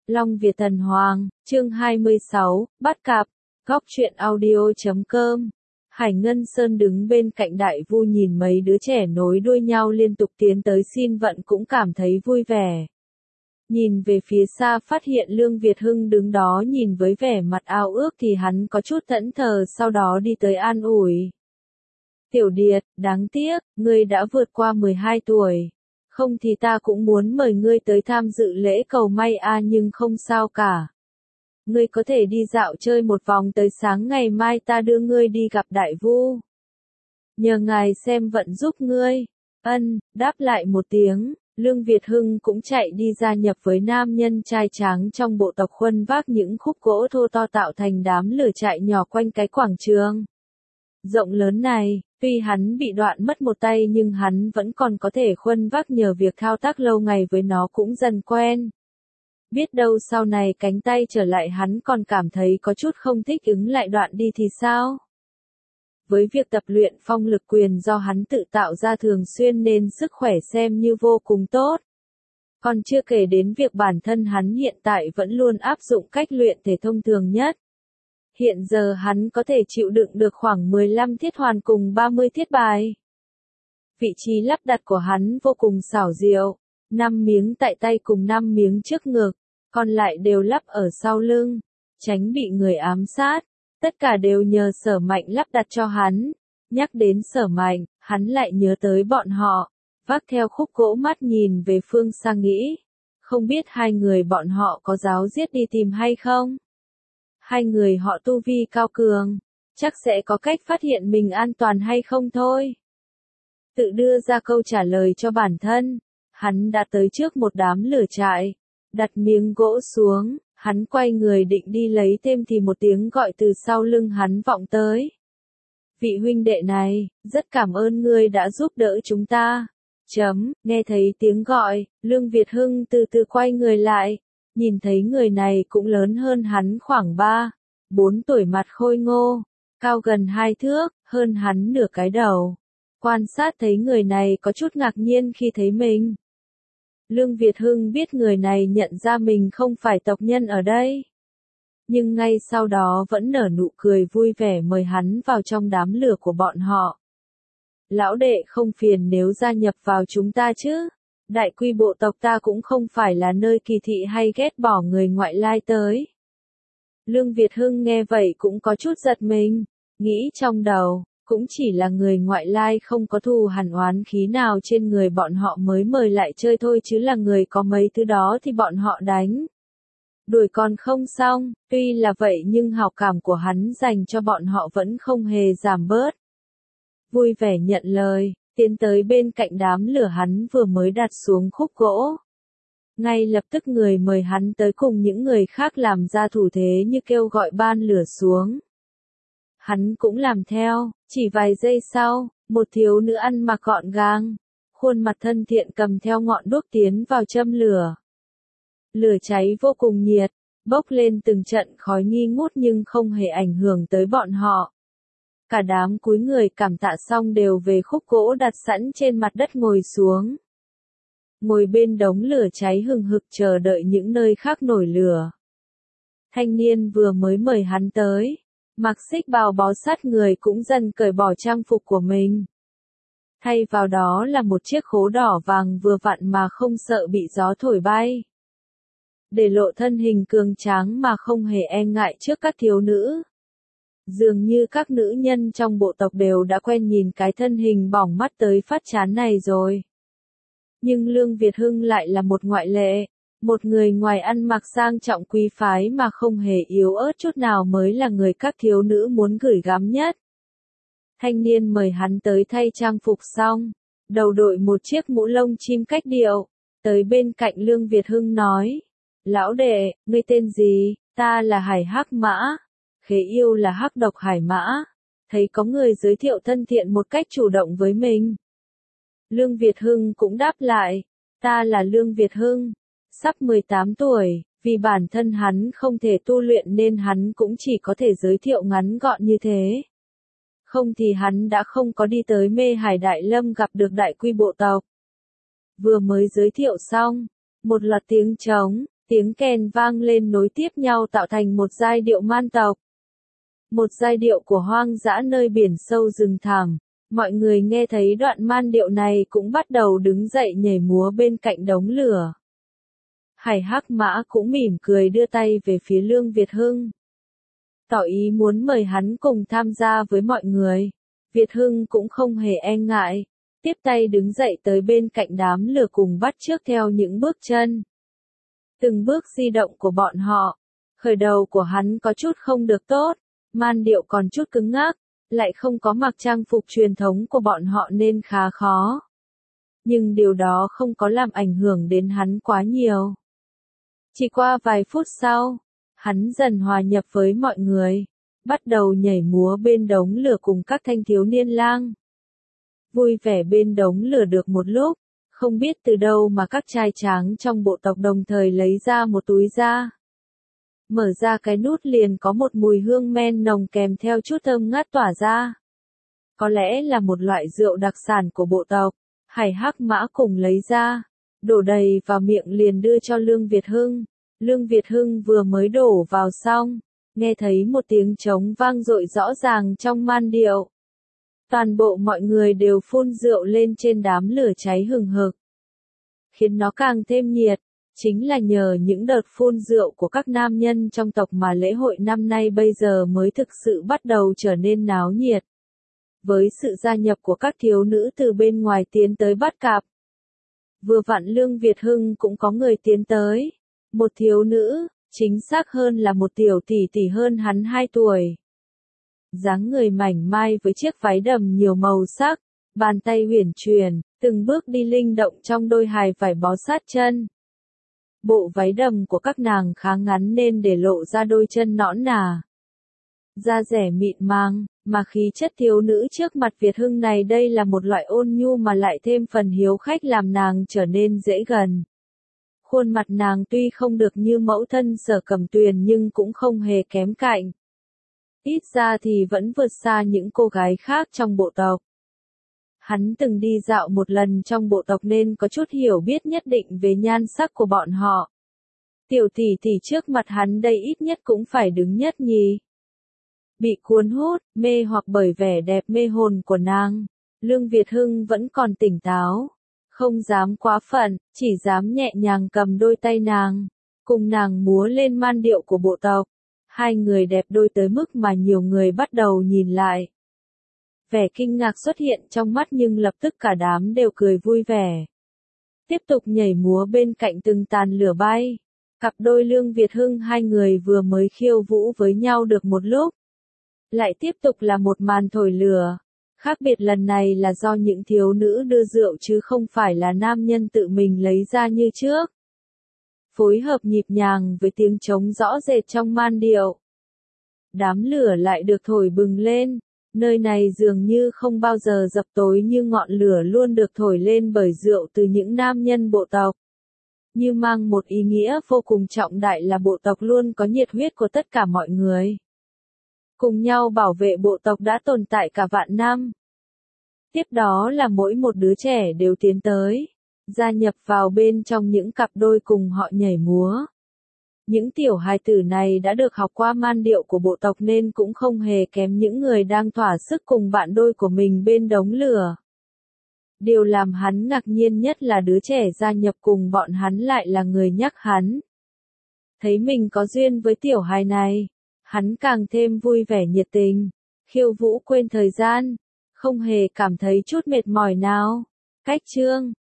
Long Việt Thần Hoàng, chương 26, bắt cặp, góc truyện audio.com. Hải Ngân Sơn đứng bên cạnh Đại Vu nhìn mấy đứa trẻ nối đuôi nhau liên tục tiến tới xin vận cũng cảm thấy vui vẻ. Nhìn về phía xa phát hiện Lương Việt Hưng đứng đó nhìn với vẻ mặt ao ước thì hắn có chút thẫn thờ, sau đó đi tới an ủi. Tiểu Điệt, đáng tiếc, ngươi đã vượt qua 12 tuổi. Không thì ta cũng muốn mời ngươi tới tham dự lễ cầu may nhưng không sao cả. Ngươi có thể đi dạo chơi một vòng tới sáng ngày mai ta đưa ngươi đi gặp Đại Vu. Nhờ ngài xem vận giúp ngươi. Ân, đáp lại một tiếng, Lương Việt Hưng cũng chạy đi gia nhập với nam nhân trai tráng trong bộ tộc khuân vác những khúc gỗ thô to tạo thành đám lửa chạy nhỏ quanh cái quảng trường rộng lớn này. Tuy hắn bị đoạn mất một tay nhưng hắn vẫn còn có thể khuân vác nhờ việc thao tác lâu ngày với nó cũng dần quen. Biết đâu sau này cánh tay trở lại hắn còn cảm thấy có chút không thích ứng lại đoạn đi thì sao? Với việc tập luyện phong lực quyền do hắn tự tạo ra thường xuyên nên sức khỏe xem như vô cùng tốt. Còn chưa kể đến việc bản thân hắn hiện tại vẫn luôn áp dụng cách luyện thể thông thường nhất. Hiện giờ hắn có thể chịu đựng được khoảng 15 thiết hoàn cùng 30 thiết bài. Vị trí lắp đặt của hắn vô cùng xảo diệu, 5 miếng tại tay cùng 5 miếng trước ngực, còn lại đều lắp ở sau lưng, tránh bị người ám sát. Tất cả đều nhờ Sở Mạnh lắp đặt cho hắn. Nhắc đến Sở Mạnh, hắn lại nhớ tới bọn họ, vác theo khúc gỗ mắt nhìn về phương xa nghĩ. Không biết hai người bọn họ có ráo riết đi tìm hay không? Hai người họ tu vi cao cường, chắc sẽ có cách phát hiện mình an toàn hay không thôi. Tự đưa ra câu trả lời cho bản thân, hắn đã tới trước một đám lửa trại, đặt miếng gỗ xuống, hắn quay người định đi lấy thêm thì một tiếng gọi từ sau lưng hắn vọng tới. Vị huynh đệ này, rất cảm ơn ngươi đã giúp đỡ chúng ta. Nghe thấy tiếng gọi, Lương Việt Hưng từ từ quay người lại. Nhìn thấy người này cũng lớn hơn hắn khoảng 3-4 tuổi, mặt khôi ngô, cao gần 2 thước, hơn hắn nửa cái đầu. Quan sát thấy người này có chút ngạc nhiên khi thấy mình. Lương Việt Hưng biết người này nhận ra mình không phải tộc nhân ở đây. Nhưng ngay sau đó vẫn nở nụ cười vui vẻ mời hắn vào trong đám lửa của bọn họ. Lão đệ không phiền nếu gia nhập vào chúng ta chứ? Đại quy bộ tộc ta cũng không phải là nơi kỳ thị hay ghét bỏ người ngoại lai tới. Lương Việt Hưng nghe vậy cũng có chút giật mình, nghĩ trong đầu, cũng chỉ là người ngoại lai không có thù hằn oán khí nào trên người bọn họ mới mời lại chơi thôi, chứ là người có mấy thứ đó thì bọn họ đánh đuổi còn không xong. Tuy là vậy nhưng hào cảm của hắn dành cho bọn họ vẫn không hề giảm bớt. Vui vẻ nhận lời, tiến tới bên cạnh đám lửa hắn vừa mới đặt xuống khúc gỗ. Ngay lập tức người mời hắn tới cùng những người khác làm ra thủ thế như kêu gọi ban lửa xuống. Hắn cũng làm theo, chỉ vài giây sau, một thiếu nữ ăn mặc gọn gàng, khuôn mặt thân thiện cầm theo ngọn đuốc tiến vào châm lửa. Lửa cháy vô cùng nhiệt, bốc lên từng trận khói nghi ngút nhưng không hề ảnh hưởng tới bọn họ. Cả đám cúi người cảm tạ xong đều về khúc gỗ đặt sẵn trên mặt đất ngồi xuống. Ngồi bên đống lửa cháy hừng hực chờ đợi những nơi khác nổi lửa. Thanh niên vừa mới mời hắn tới, mặc xích bào bó sát người cũng dần cởi bỏ trang phục của mình. Thay vào đó là một chiếc khố đỏ vàng vừa vặn mà không sợ bị gió thổi bay. Để lộ thân hình cường tráng mà không hề e ngại trước các thiếu nữ. Dường như các nữ nhân trong bộ tộc đều đã quen nhìn cái thân hình bỏng mắt tới phát chán này rồi. Nhưng Lương Việt Hưng lại là một ngoại lệ, một người ngoài ăn mặc sang trọng quý phái mà không hề yếu ớt chút nào mới là người các thiếu nữ muốn gửi gắm nhất. Thanh niên mời hắn tới thay trang phục xong, đầu đội một chiếc mũ lông chim cách điệu, tới bên cạnh Lương Việt Hưng nói: Lão đệ, ngươi tên gì? Ta là Hải Hắc Mã. Khế yêu là hắc độc hải mã. Thấy có người giới thiệu thân thiện một cách chủ động với mình. Lương Việt Hưng cũng đáp lại, ta là Lương Việt Hưng, sắp 18 tuổi, vì bản thân hắn không thể tu luyện nên hắn cũng chỉ có thể giới thiệu ngắn gọn như thế. Không thì hắn đã không có đi tới Mê Hải Đại Lâm gặp được đại quy bộ tộc. Vừa mới giới thiệu xong, một loạt tiếng trống, Tiếng kèn vang lên nối tiếp nhau tạo thành một giai điệu man tộc. Một giai điệu của hoang dã nơi biển sâu rừng thẳm. Mọi người nghe thấy đoạn man điệu này cũng bắt đầu đứng dậy nhảy múa bên cạnh đống lửa. Hải Hắc Mã cũng mỉm cười đưa tay về phía Lương Việt Hưng, tỏ ý muốn mời hắn cùng tham gia với mọi người. Việt Hưng cũng không hề e ngại, tiếp tay đứng dậy tới bên cạnh đám lửa cùng bắt chước theo những bước chân. Từng bước di động của bọn họ, khởi đầu của hắn có chút không được tốt, man điệu còn chút cứng ngắc, lại không có mặc trang phục truyền thống của bọn họ nên khá khó. Nhưng điều đó không có làm ảnh hưởng đến hắn quá nhiều. Chỉ qua vài phút sau, hắn dần hòa nhập với mọi người, bắt đầu nhảy múa bên đống lửa cùng các thanh thiếu niên lang. Vui vẻ bên đống lửa được một lúc, không biết từ đâu mà các trai tráng trong bộ tộc đồng thời lấy ra một túi da. Mở ra cái nút liền có một mùi hương men nồng kèm theo chút thơm ngát tỏa ra. Có lẽ là một loại rượu đặc sản của bộ tộc. Hải Hắc Mã cùng lấy ra, đổ đầy vào miệng liền đưa cho Lương Việt Hưng. Lương Việt Hưng vừa mới đổ vào xong, nghe thấy một tiếng trống vang dội rõ ràng trong man điệu. Toàn bộ mọi người đều phun rượu lên trên đám lửa cháy hừng hực, khiến nó càng thêm nhiệt. Chính là nhờ những đợt phun rượu của các nam nhân trong tộc mà lễ hội năm nay bây giờ mới thực sự bắt đầu trở nên náo nhiệt. Với sự gia nhập của các thiếu nữ từ bên ngoài tiến tới bắt cặp, vừa vặn Lương Việt Hưng cũng có người tiến tới. Một thiếu nữ, chính xác hơn là một tiểu tỷ tỷ hơn hắn 2 tuổi. Dáng người mảnh mai với chiếc váy đầm nhiều màu sắc, bàn tay uyển chuyển, từng bước đi linh động trong đôi hài vải bó sát chân. Bộ váy đầm của các nàng khá ngắn nên để lộ ra đôi chân nõn nà. Da dẻ mịn màng, mà khí chất thiếu nữ trước mặt Việt Hưng này đây là một loại ôn nhu mà lại thêm phần hiếu khách làm nàng trở nên dễ gần. Khuôn mặt nàng tuy không được như mẫu thân Sở Cẩm Tuyền nhưng cũng không hề kém cạnh. Ít ra thì vẫn vượt xa những cô gái khác trong bộ tộc. Hắn từng đi dạo một lần trong bộ tộc nên có chút hiểu biết nhất định về nhan sắc của bọn họ. Tiểu tỷ tỷ trước mặt hắn đây ít nhất cũng phải đứng nhất nhì. Bị cuốn hút, mê hoặc bởi vẻ đẹp mê hồn của nàng, Lương Việt Hưng vẫn còn tỉnh táo. Không dám quá phận, chỉ dám nhẹ nhàng cầm đôi tay nàng, cùng nàng múa lên man điệu của bộ tộc. Hai người đẹp đôi tới mức mà nhiều người bắt đầu nhìn lại. Vẻ kinh ngạc xuất hiện trong mắt nhưng lập tức cả đám đều cười vui vẻ. Tiếp tục nhảy múa bên cạnh từng tàn lửa bay. Cặp đôi Lương Việt Hưng hai người vừa mới khiêu vũ với nhau được một lúc. Lại tiếp tục là một màn thổi lửa. Khác biệt lần này là do những thiếu nữ đưa rượu chứ không phải là nam nhân tự mình lấy ra như trước. Phối hợp nhịp nhàng với tiếng trống rõ rệt trong man điệu. Đám lửa lại được thổi bừng lên. Nơi này dường như không bao giờ dập tối như ngọn lửa luôn được thổi lên bởi rượu từ những nam nhân bộ tộc. Như mang một ý nghĩa vô cùng trọng đại là bộ tộc luôn có nhiệt huyết của tất cả mọi người. Cùng nhau bảo vệ bộ tộc đã tồn tại cả vạn năm. Tiếp đó là mỗi một đứa trẻ đều tiến tới, gia nhập vào bên trong những cặp đôi cùng họ nhảy múa. Những tiểu hài tử này đã được học qua man điệu của bộ tộc nên cũng không hề kém những người đang thỏa sức cùng bạn đôi của mình bên đống lửa. Điều làm hắn ngạc nhiên nhất là đứa trẻ gia nhập cùng bọn hắn lại là người nhắc hắn. Thấy mình có duyên với tiểu hài này, hắn càng thêm vui vẻ nhiệt tình, khiêu vũ quên thời gian, không hề cảm thấy chút mệt mỏi nào. Cách chương